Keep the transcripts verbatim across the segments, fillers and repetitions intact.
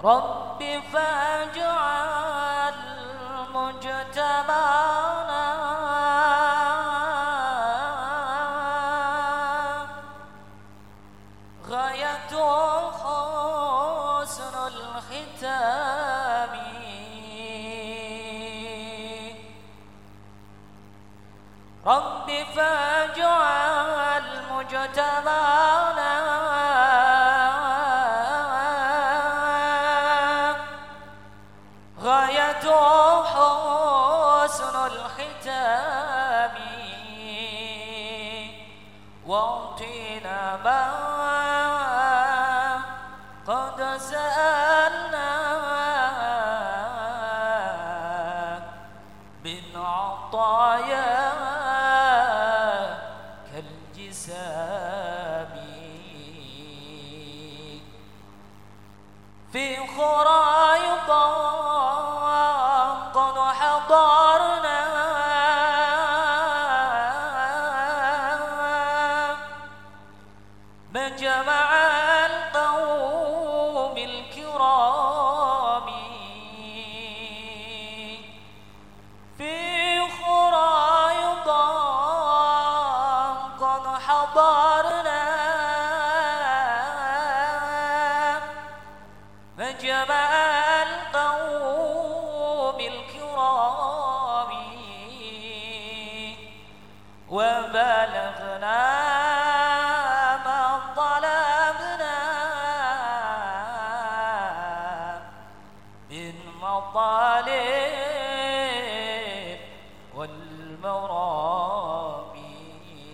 رب فاجعل مجتمعنا غايته حسن الختام. رب فاجعل مجتمعنا غايته حسن الختام، واعطنا ما قد سألنا من عطايا كالجسام. في خرايط قد حضرنا مجمع القوم الكرام. في خرايط قد حضرنا مجمع القوم الكرام، وبلغنا ما طلبنا من مطالب والمرامي.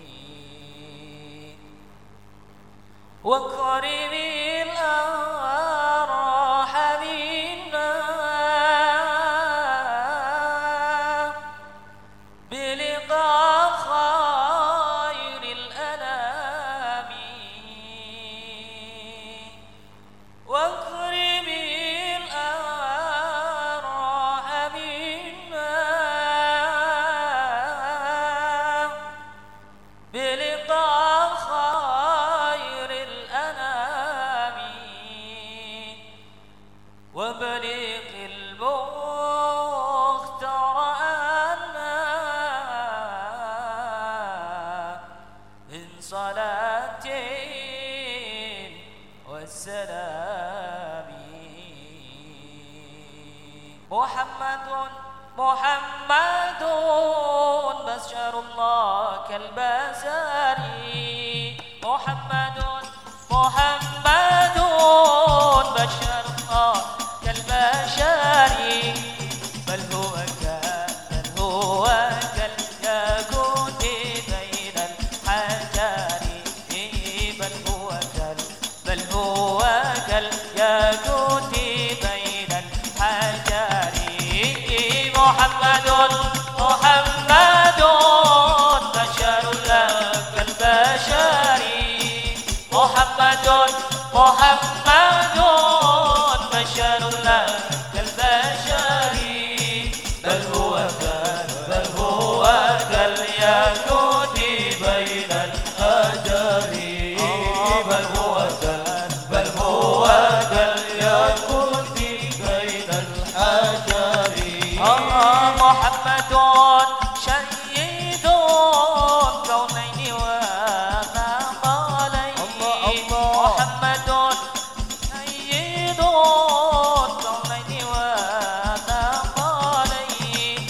وكرم الأرح منا بلقاء خير الأنام. واكرم الأرح منا بلقاء خير الأنام. وبلغ المختار أنا من صلاة والسلام. محمد محمد بشر الله كالبشر. محمد محمد بشر الله كالبشر. بل هو بل هو كالياقوت بين الحجر. بل هو بل هو كالياقوت بين الحجر. محمد محمد بشر الله كالبشر. محمد محمد بشر الله كالبشر. بل هو بل هو كالياقوت بين الحجر. بل هو بل هو كالياقوت بين الحجر. محمد شهيد كونين وثقلين. محمد شهيد كونين وثقلين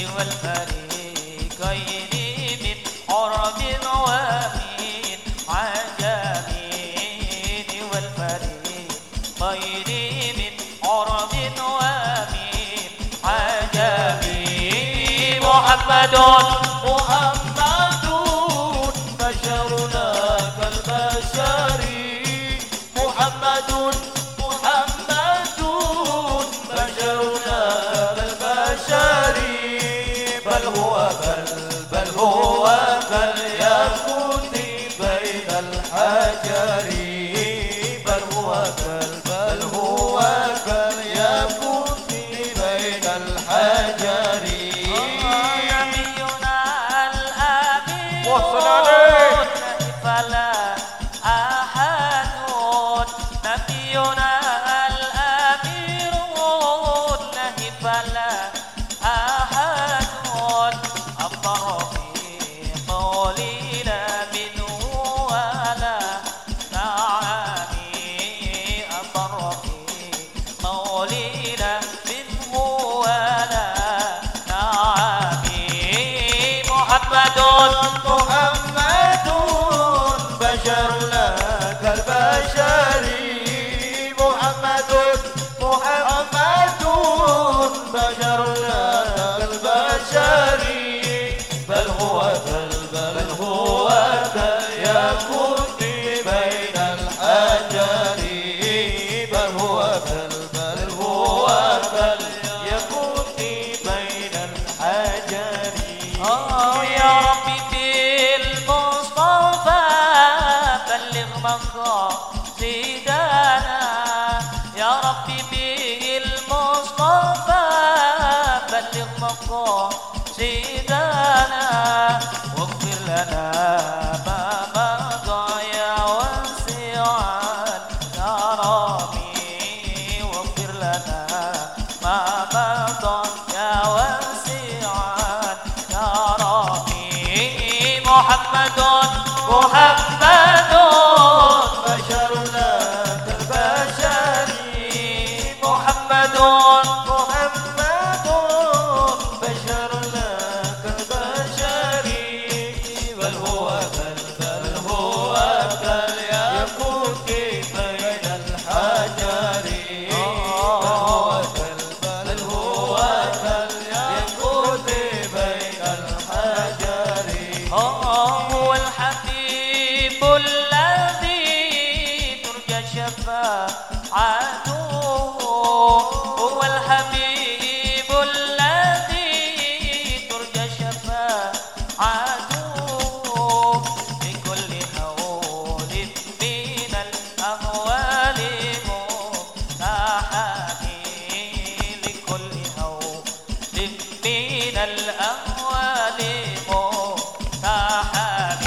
والفريقين من عرب ومن عجم. والفريقين من عرب ومن عجم. محمد محمد بشرنا كالبشر. محمد محمد بشرنا كالبشر. بل هو بل بل هو كالياقوت بين الحجر. بل هو بل بل هو كالياقوت بين الحجر. نبينا محمد بشر لا كالبشر محمد محمد بشر لا كالبشر بل هو بل بل هو يكون بين الحجر بل هو بل بل هو بل يكون بين الحجر. آه يا ربي بالمصطفى بلغ مقاصدنا يا ربي بالمصطفى بلغ مقاصدنا واغفر لنا ما مضى يا واسع الكرم واغفر لنا ما مضى يا واسع الكرم. محمد محمد بشر لا كالبشر محمد محمد بشر لا كالبشر بل هو بل بل هو بل يكون بين الحجر بل هو بل بل هو بل يكون بين الحجر. هو الحبيب الذي ترجى شفاعته هو الحبيب الذي ترجى شفاعته في كل هول من الأهوال متاحة لكل هول من الأهوال متاحة.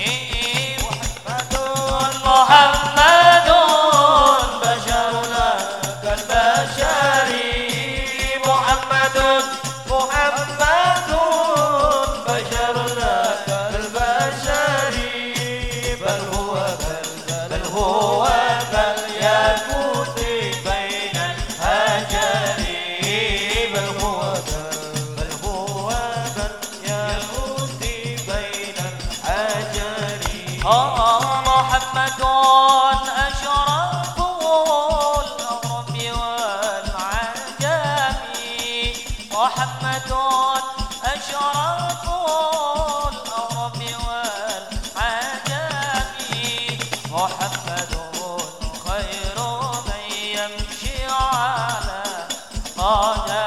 محمد بشر لا كالبشر محمد محمد بشر لا كالبشر بل هو بل بل هو بل يكون بين الحجر بل هو بل بل هو بل يكون بين الحجر. آه محمد أشرف الأغرب والعجم محمد أشرف الأغرب والعجم محمد خير من يمشي على قدم